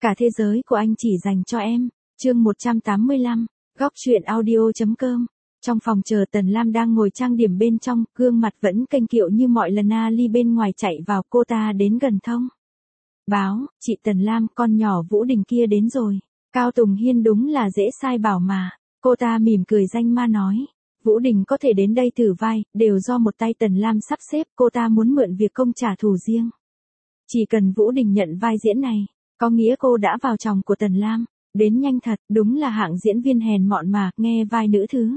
Cả thế giới của anh chỉ dành cho em. Chương 185, góc truyện audio.com. Trong phòng chờ Tần Lam đang ngồi trang điểm bên trong, gương mặt vẫn kênh kiệu như mọi lần. Ali bên ngoài chạy vào, cô ta đến gần thông báo, chị Tần Lam, con nhỏ Vũ Đình kia đến rồi. Cao Tùng Hiên đúng là dễ sai bảo mà. Cô ta mỉm cười danh ma nói, Vũ Đình có thể đến đây thử vai, đều do một tay Tần Lam sắp xếp, cô ta muốn mượn việc công trả thù riêng. Chỉ cần Vũ Đình nhận vai diễn này, có nghĩa cô đã vào chòng của Tần Lam. Đến nhanh thật, đúng là hạng diễn viên hèn mọn mà, nghe vai nữ thứ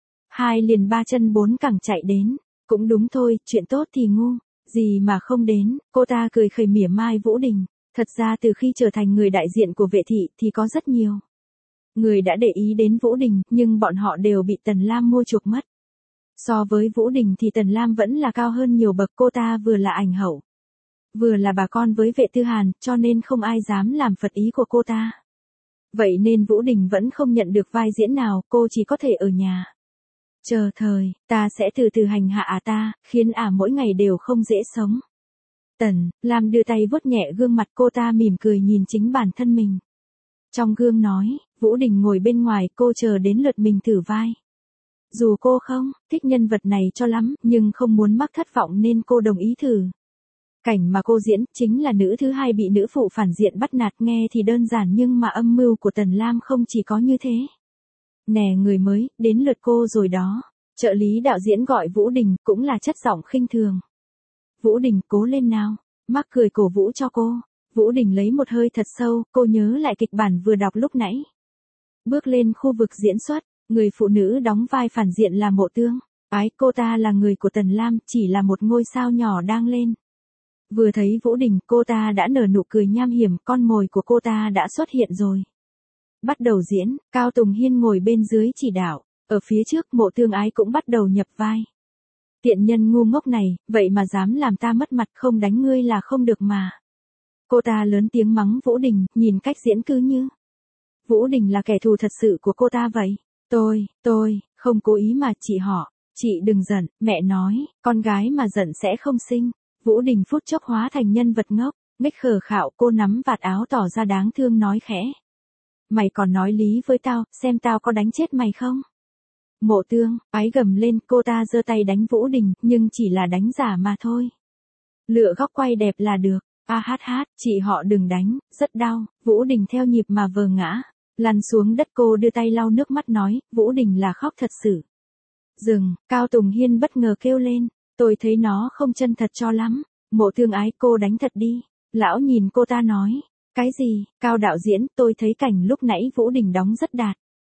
hai liền ba chân bốn cẳng chạy đến. Cũng đúng thôi, chuyện tốt thì ngu, gì mà không đến. Cô ta cười khẩy mỉa mai Vũ Đình. Thật ra từ khi trở thành người đại diện của vệ thị thì có rất nhiều người đã để ý đến Vũ Đình, nhưng bọn họ đều bị Tần Lam mua chuộc mất. So với Vũ Đình thì Tần Lam vẫn là cao hơn nhiều bậc, cô ta vừa là ảnh hậu, vừa là bà con với vệ tư Hàn, cho nên không ai dám làm phật ý của cô ta. Vậy nên Vũ Đình vẫn không nhận được vai diễn nào, cô chỉ có thể ở nhà chờ thời. Ta sẽ từ từ hành hạ ta, khiến mỗi ngày đều không dễ sống. Tần Lam đưa tay vuốt nhẹ gương mặt, cô ta mỉm cười nhìn chính bản thân mình trong gương nói, Vũ Đình ngồi bên ngoài, cô chờ đến lượt mình thử vai. Dù cô không thích nhân vật này cho lắm, nhưng không muốn mắc thất vọng nên cô đồng ý thử. Cảnh mà cô diễn chính là nữ thứ hai bị nữ phụ phản diện bắt nạt, nghe thì đơn giản nhưng mà âm mưu của Tần Lam không chỉ có như thế. Nè người mới, đến lượt cô rồi đó. Trợ lý đạo diễn gọi Vũ Đình, cũng là chất giọng khinh thường. Vũ Đình, cố lên nào. Mắc cười cổ vũ cho cô. Vũ Đình lấy một hơi thật sâu, cô nhớ lại kịch bản vừa đọc lúc nãy. Bước lên khu vực diễn xuất, người phụ nữ đóng vai phản diện là Mộ Tương. Cô ta là người của Tần Lam, chỉ là một ngôi sao nhỏ đang lên. Vừa thấy Vũ Đình, cô ta đã nở nụ cười nham hiểm, con mồi của cô ta đã xuất hiện rồi. Bắt đầu diễn, Cao Tùng Hiên ngồi bên dưới chỉ đạo, ở phía trước Mộ Tương cũng bắt đầu nhập vai. Tiện nhân ngu ngốc này, vậy mà dám làm ta mất mặt, không đánh ngươi là không được mà. Cô ta lớn tiếng mắng Vũ Đình, nhìn cách diễn cứ như Vũ Đình là kẻ thù thật sự của cô ta vậy. Tôi, không cố ý mà chị đừng giận, mẹ nói, con gái mà giận sẽ không sinh. Vũ Đình phút chốc hóa thành nhân vật ngốc, nghếch khờ khạo, cô nắm vạt áo tỏ ra đáng thương nói khẽ. Mày còn nói lý với tao, xem tao có đánh chết mày không? Mộ Tương, gầm lên, cô ta giơ tay đánh Vũ Đình, nhưng chỉ là đánh giả mà thôi. Lựa góc quay đẹp là được. Chị họ đừng đánh, rất đau. Vũ Đình theo nhịp mà vờ ngã, lăn xuống đất, cô đưa tay lau nước mắt nói, Vũ Đình là khóc thật sự. Dừng, Cao Tùng Hiên bất ngờ kêu lên, tôi thấy nó không chân thật cho lắm. Mộ Tương cô đánh thật đi. Lão nhìn cô ta nói, cái gì, Cao đạo diễn, tôi thấy cảnh lúc nãy Vũ Đình đóng rất đạt.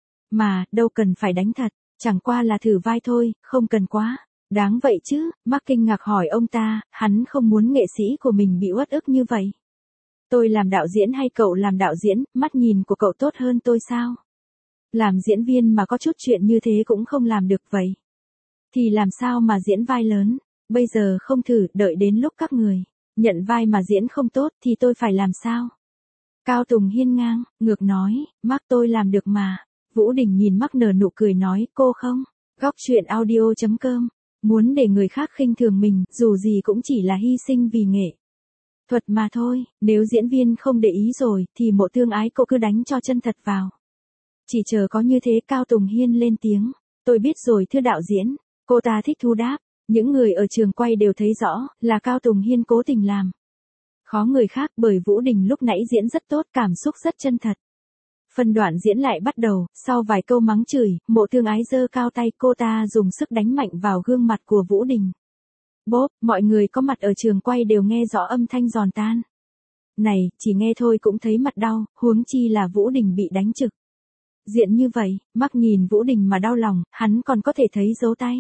Mà, đâu cần phải đánh thật, chẳng qua là thử vai thôi, không cần quá. Đáng vậy chứ, Mark kinh ngạc hỏi ông ta, hắn không muốn nghệ sĩ của mình bị uất ức như vậy. Tôi làm đạo diễn hay cậu làm đạo diễn, mắt nhìn của cậu tốt hơn tôi sao? Làm diễn viên mà có chút chuyện như thế cũng không làm được vậy. Thì làm sao mà diễn vai lớn, bây giờ không thử, đợi đến lúc các người nhận vai mà diễn không tốt thì tôi phải làm sao? Cao Tùng Hiên ngang ngược nói, Mark tôi làm được mà. Vũ Đình nhìn Mark nở nụ cười nói, cô không? Góc truyện audio.com. Muốn để người khác khinh thường mình, dù gì cũng chỉ là hy sinh vì nghệ thuật mà thôi. Nếu diễn viên không để ý rồi, thì Mộ Tương cô cứ đánh cho chân thật vào. Chỉ chờ có như thế. Cao Tùng Hiên lên tiếng, tôi biết rồi thưa đạo diễn. Cô ta thích thu đáp. Những người ở trường quay đều thấy rõ, là Cao Tùng Hiên cố tình làm khó người khác, bởi Vũ Đình lúc nãy diễn rất tốt, cảm xúc rất chân thật. Phân đoạn diễn lại bắt đầu, sau vài câu mắng chửi, Mộ Tương giơ cao tay, cô ta dùng sức đánh mạnh vào gương mặt của Vũ Đình. Bốp, mọi người có mặt ở trường quay đều nghe rõ âm thanh giòn tan. Này, chỉ nghe thôi cũng thấy mặt đau, huống chi là Vũ Đình bị đánh trực diện như vậy. Mark nhìn Vũ Đình mà đau lòng, hắn còn có thể thấy dấu tay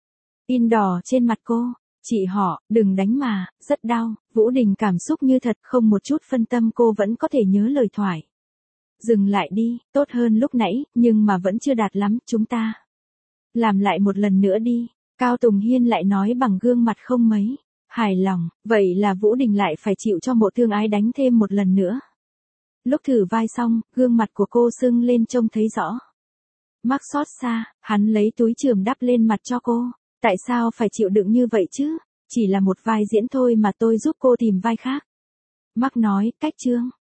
in đỏ trên mặt cô. Chị họ, đừng đánh mà, rất đau. Vũ Đình cảm xúc như thật, không một chút phân tâm, cô vẫn có thể nhớ lời thoại. Dừng lại đi, tốt hơn lúc nãy, nhưng mà vẫn chưa đạt lắm, chúng ta làm lại một lần nữa đi. Cao Tùng Hiên lại nói bằng gương mặt không mấy hài lòng, vậy là Vũ Đình lại phải chịu cho Mộ Tương đánh thêm một lần nữa. Lúc thử vai xong, gương mặt của cô sưng lên trông thấy rõ. Mark xót xa, hắn lấy túi chườm đắp lên mặt cho cô. Tại sao phải chịu đựng như vậy chứ? Chỉ là một vai diễn thôi mà, tôi giúp cô tìm vai khác. Mark nói, cách chương